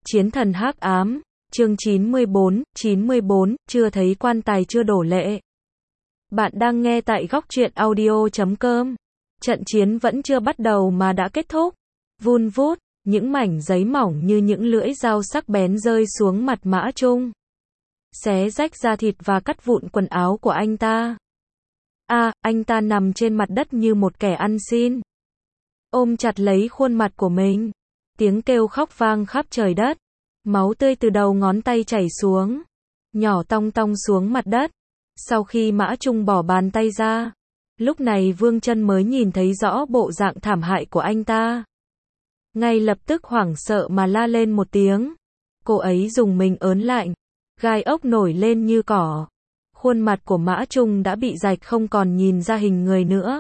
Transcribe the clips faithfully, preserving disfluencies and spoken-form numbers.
Chiến thần hắc ám, chương chín mươi bốn, chín mươi bốn, chưa thấy quan tài chưa đổ lệ. Bạn đang nghe tại góc truyện audio chấm com. Trận chiến vẫn chưa bắt đầu mà đã kết thúc. Vun vút, những mảnh giấy mỏng như những lưỡi dao sắc bén rơi xuống mặt Mã Trung. Xé rách da thịt và cắt vụn quần áo của anh ta. A, à, anh ta nằm trên mặt đất như một kẻ ăn xin. Ôm chặt lấy khuôn mặt của mình. Tiếng kêu khóc vang khắp trời đất. Máu tươi từ đầu ngón tay chảy xuống. Nhỏ tong tong xuống mặt đất. Sau khi Mã Trung bỏ bàn tay ra. Lúc này Vương Chân mới nhìn thấy rõ bộ dạng thảm hại của anh ta. Ngay lập tức hoảng sợ mà la lên một tiếng. Cô ấy dùng mình ớn lạnh. Gai ốc nổi lên như cỏ. Khuôn mặt của Mã Trung đã bị rạch không còn nhìn ra hình người nữa.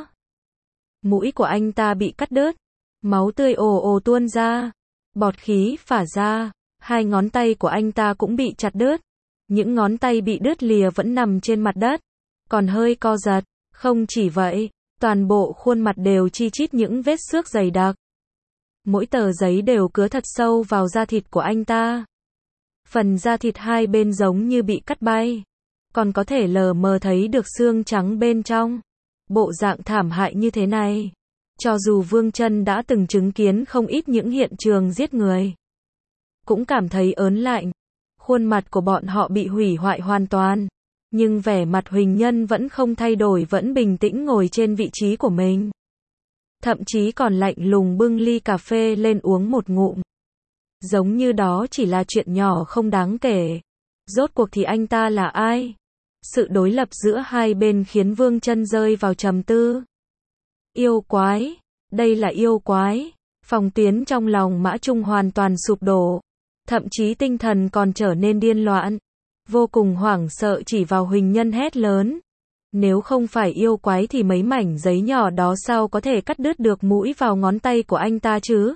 Mũi của anh ta bị cắt đứt. Máu tươi ồ ồ tuôn ra. Bọt khí phả ra. Hai ngón tay của anh ta cũng bị chặt đứt. Những ngón tay bị đứt lìa vẫn nằm trên mặt đất. Còn hơi co giật. Không chỉ vậy, toàn bộ khuôn mặt đều chi chít những vết xước dày đặc. Mỗi tờ giấy đều cứa thật sâu vào da thịt của anh ta. Phần da thịt hai bên giống như bị cắt bay. Còn có thể lờ mờ thấy được xương trắng bên trong. Bộ dạng thảm hại như thế này. Cho dù Vương Chân đã từng chứng kiến không ít những hiện trường giết người. Cũng cảm thấy ớn lạnh. Khuôn mặt của bọn họ bị hủy hoại hoàn toàn. Nhưng vẻ mặt Huỳnh Nhân vẫn không thay đổi, vẫn bình tĩnh ngồi trên vị trí của mình. Thậm chí còn lạnh lùng bưng ly cà phê lên uống một ngụm. Giống như đó chỉ là chuyện nhỏ không đáng kể. Rốt cuộc thì anh ta là ai? Sự đối lập giữa hai bên khiến Vương Chân rơi vào trầm tư. Yêu quái, đây là yêu quái. Phòng tuyến trong lòng Mã Trung hoàn toàn sụp đổ. Thậm chí tinh thần còn trở nên điên loạn. Vô cùng hoảng sợ chỉ vào Huỳnh Nhân hét lớn. Nếu không phải yêu quái thì mấy mảnh giấy nhỏ đó sao có thể cắt đứt được mũi vào ngón tay của anh ta chứ?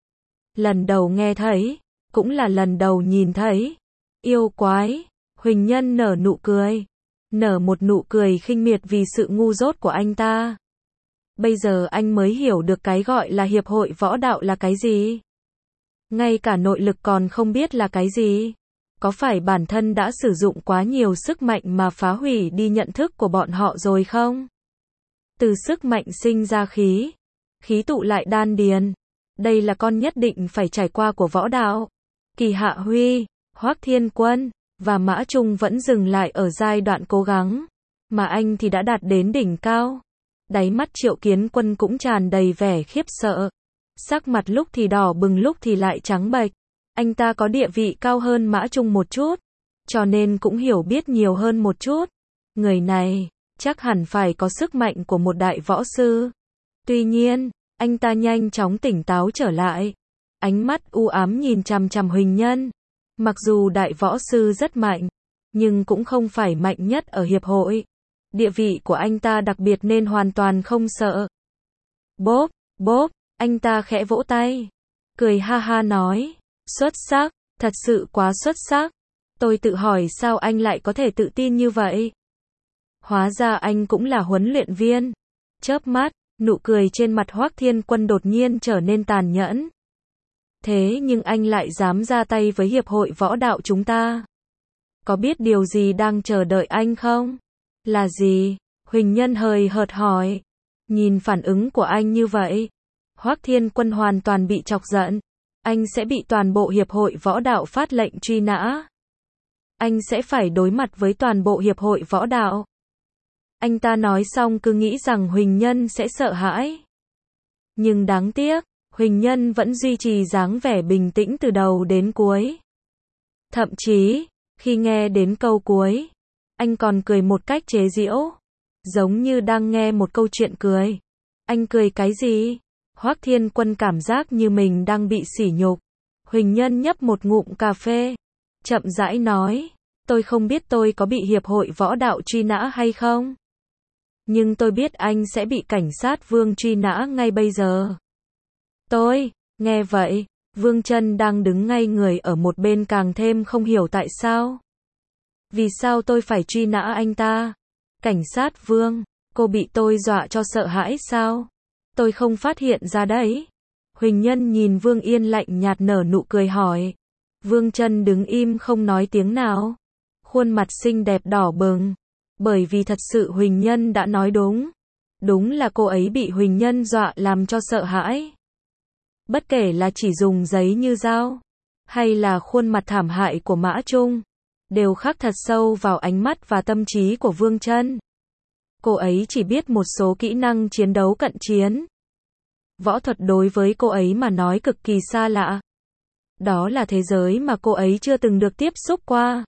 Lần đầu nghe thấy, cũng là lần đầu nhìn thấy. Yêu quái, Huỳnh Nhân nở nụ cười. Nở một nụ cười khinh miệt vì sự ngu dốt của anh ta. Bây giờ anh mới hiểu được cái gọi là hiệp hội võ đạo là cái gì. Ngay cả nội lực còn không biết là cái gì. Có phải bản thân đã sử dụng quá nhiều sức mạnh mà phá hủy đi nhận thức của bọn họ rồi không? Từ sức mạnh sinh ra khí. Khí tụ lại đan điền. Đây là con nhất định phải trải qua của võ đạo. Kỳ Hạ Huy, Hoắc Thiên Quân và Mã Trung vẫn dừng lại ở giai đoạn cố gắng. Mà anh thì đã đạt đến đỉnh cao. Đáy mắt Triệu Kiến Quân cũng tràn đầy vẻ khiếp sợ. Sắc mặt lúc thì đỏ bừng lúc thì lại trắng bệch. Anh ta có địa vị cao hơn Mã Trung một chút. Cho nên cũng hiểu biết nhiều hơn một chút. Người này, chắc hẳn phải có sức mạnh của một đại võ sư. Tuy nhiên, anh ta nhanh chóng tỉnh táo trở lại. Ánh mắt u ám nhìn chằm chằm Huỳnh Nhân. Mặc dù đại võ sư rất mạnh, nhưng cũng không phải mạnh nhất ở hiệp hội. Địa vị của anh ta đặc biệt nên hoàn toàn không sợ. Bốp, bốp, anh ta khẽ vỗ tay. Cười ha ha nói. Xuất sắc, thật sự quá xuất sắc. Tôi tự hỏi sao anh lại có thể tự tin như vậy. Hóa ra anh cũng là huấn luyện viên. Chớp mắt, nụ cười trên mặt Hoắc Thiên Quân đột nhiên trở nên tàn nhẫn. Thế nhưng anh lại dám ra tay với hiệp hội võ đạo chúng ta. Có biết điều gì đang chờ đợi anh không? Là gì? Huỳnh Nhân hời hợt hỏi. Nhìn phản ứng của anh như vậy, Hoắc Thiên Quân hoàn toàn bị chọc giận. Anh sẽ bị toàn bộ hiệp hội võ đạo phát lệnh truy nã. Anh sẽ phải đối mặt với toàn bộ hiệp hội võ đạo. Anh ta nói xong cứ nghĩ rằng Huỳnh Nhân sẽ sợ hãi. Nhưng đáng tiếc, Huỳnh Nhân vẫn duy trì dáng vẻ bình tĩnh từ đầu đến cuối. Thậm chí, khi nghe đến câu cuối, anh còn cười một cách chế giễu. Giống như đang nghe một câu chuyện cười. Anh cười cái gì? Hoắc Thiên Quân cảm giác như mình đang bị sỉ nhục. Huỳnh Nhân nhấp một ngụm cà phê. Chậm rãi nói. Tôi không biết tôi có bị hiệp hội võ đạo truy nã hay không. Nhưng tôi biết anh sẽ bị cảnh sát Vương truy nã ngay bây giờ. Tôi, nghe vậy, Vương Chân đang đứng ngay người ở một bên càng thêm không hiểu tại sao. Vì sao tôi phải truy nã anh ta? Cảnh sát Vương, cô bị tôi dọa cho sợ hãi sao? Tôi không phát hiện ra đấy. Huỳnh Nhân nhìn Vương Yên lạnh nhạt nở nụ cười hỏi. Vương Chân đứng im không nói tiếng nào. Khuôn mặt xinh đẹp đỏ bừng. Bởi vì thật sự Huỳnh Nhân đã nói đúng. Đúng là cô ấy bị Huỳnh Nhân dọa làm cho sợ hãi. Bất kể là chỉ dùng giấy như dao, hay là khuôn mặt thảm hại của Mã Trung, đều khắc thật sâu vào ánh mắt và tâm trí của Vương Chân. Cô ấy chỉ biết một số kỹ năng chiến đấu cận chiến. Võ thuật đối với cô ấy mà nói cực kỳ xa lạ. Đó là thế giới mà cô ấy chưa từng được tiếp xúc qua.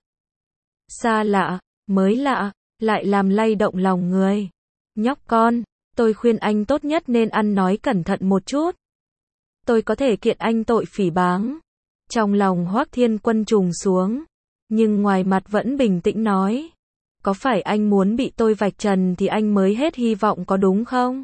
Xa lạ, mới lạ, lại làm lay động lòng người. Nhóc con, tôi khuyên anh tốt nhất nên ăn nói cẩn thận một chút. Tôi có thể kiện anh tội phỉ báng. Trong lòng Hoắc Thiên Quân trùng xuống, nhưng ngoài mặt vẫn bình tĩnh nói. Có phải anh muốn bị tôi vạch trần thì anh mới hết hy vọng có đúng không?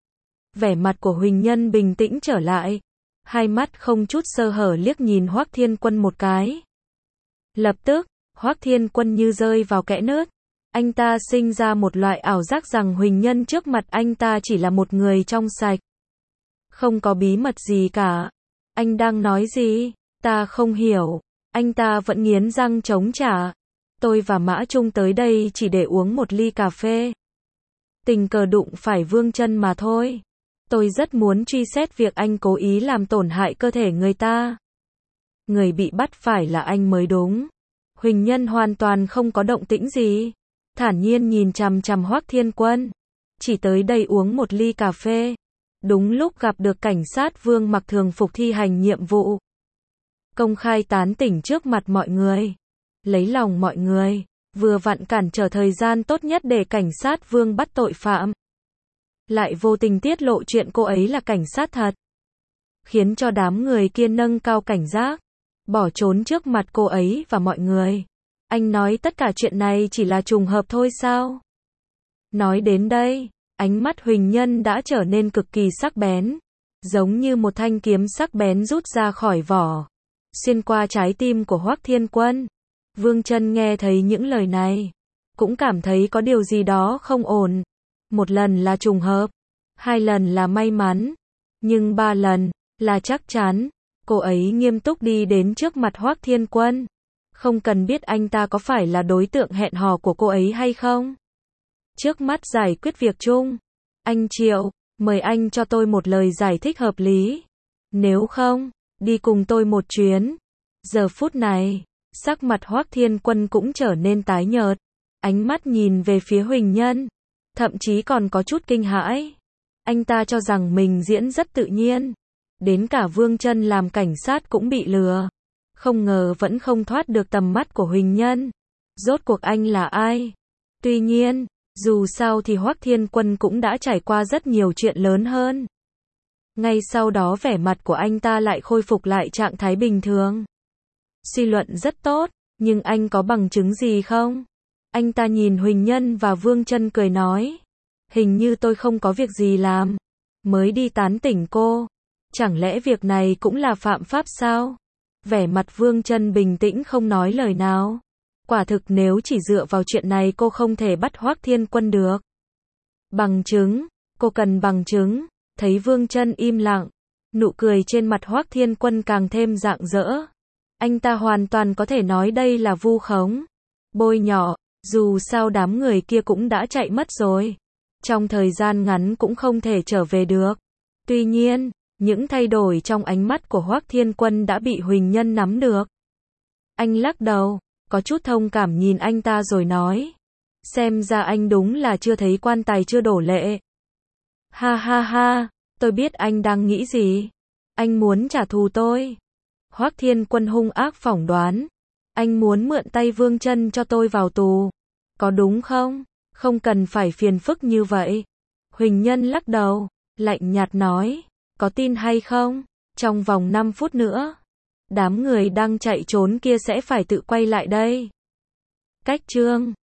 Vẻ mặt của Huỳnh Nhân bình tĩnh trở lại. Hai mắt không chút sơ hở liếc nhìn Hoắc Thiên Quân một cái. Lập tức, Hoắc Thiên Quân như rơi vào kẽ nứt. Anh ta sinh ra một loại ảo giác rằng Huỳnh Nhân trước mặt anh ta chỉ là một người trong sạch. Không có bí mật gì cả. Anh đang nói gì? Ta không hiểu. Anh ta vẫn nghiến răng chống trả. Tôi và Mã Trung tới đây chỉ để uống một ly cà phê. Tình cờ đụng phải Vương Chân mà thôi. Tôi rất muốn truy xét việc anh cố ý làm tổn hại cơ thể người ta. Người bị bắt phải là anh mới đúng. Huỳnh Nhân hoàn toàn không có động tĩnh gì. Thản nhiên nhìn chằm chằm Hoắc Thiên Quân. Chỉ tới đây uống một ly cà phê. Đúng lúc gặp được cảnh sát Vương mặc thường phục thi hành nhiệm vụ. Công khai tán tỉnh trước mặt mọi người. Lấy lòng mọi người. Vừa vặn cản trở thời gian tốt nhất để cảnh sát Vương bắt tội phạm. Lại vô tình tiết lộ chuyện cô ấy là cảnh sát thật. Khiến cho đám người kia nâng cao cảnh giác. Bỏ trốn trước mặt cô ấy và mọi người. Anh nói tất cả chuyện này chỉ là trùng hợp thôi sao? Nói đến đây, ánh mắt Huỳnh Nhân đã trở nên cực kỳ sắc bén. Giống như một thanh kiếm sắc bén rút ra khỏi vỏ. Xuyên qua trái tim của Hoắc Thiên Quân. Vương Chân nghe thấy những lời này. Cũng cảm thấy có điều gì đó không ổn. Một lần là trùng hợp. Hai lần là may mắn. Nhưng ba lần, là chắc chắn. Cô ấy nghiêm túc đi đến trước mặt Hoắc Thiên Quân. Không cần biết anh ta có phải là đối tượng hẹn hò của cô ấy hay không. Trước mắt giải quyết việc chung. Anh Triệu, mời anh cho tôi một lời giải thích hợp lý. Nếu không, đi cùng tôi một chuyến. Giờ phút này, sắc mặt Hoắc Thiên Quân cũng trở nên tái nhợt. Ánh mắt nhìn về phía Huỳnh Nhân. Thậm chí còn có chút kinh hãi. Anh ta cho rằng mình diễn rất tự nhiên. Đến cả Vương Chân làm cảnh sát cũng bị lừa. Không ngờ vẫn không thoát được tầm mắt của Huỳnh Nhân. Rốt cuộc anh là ai? Tuy nhiên, dù sao thì Hoắc Thiên Quân cũng đã trải qua rất nhiều chuyện lớn hơn. Ngay sau đó vẻ mặt của anh ta lại khôi phục lại trạng thái bình thường. Suy luận rất tốt, nhưng anh có bằng chứng gì không? Anh ta nhìn Huỳnh Nhân và Vương Chân cười nói. Hình như tôi không có việc gì làm. Mới đi tán tỉnh cô. Chẳng lẽ việc này cũng là phạm pháp sao? Vẻ mặt Vương Chân bình tĩnh không nói lời nào. Quả thực nếu chỉ dựa vào chuyện này cô không thể bắt Hoắc Thiên Quân được. Bằng chứng, cô cần bằng chứng. Thấy Vương Chân im lặng, nụ cười trên mặt Hoắc Thiên Quân càng thêm rạng rỡ. Anh ta hoàn toàn có thể nói đây là vu khống, bôi nhọ, dù sao đám người kia cũng đã chạy mất rồi. Trong thời gian ngắn cũng không thể trở về được. Tuy nhiên, những thay đổi trong ánh mắt của Hoắc Thiên Quân đã bị Huỳnh Nhân nắm được. Anh lắc đầu, có chút thông cảm nhìn anh ta rồi nói. Xem ra anh đúng là chưa thấy quan tài chưa đổ lệ. Ha ha ha, tôi biết anh đang nghĩ gì. Anh muốn trả thù tôi. Hoắc Thiên Quân hung ác phỏng đoán. Anh muốn mượn tay Vương Chân cho tôi vào tù. Có đúng không? Không cần phải phiền phức như vậy. Huỳnh Nhân lắc đầu, lạnh nhạt nói. Có tin hay không? Trong vòng năm phút nữa, đám người đang chạy trốn kia sẽ phải tự quay lại đây. Cách chương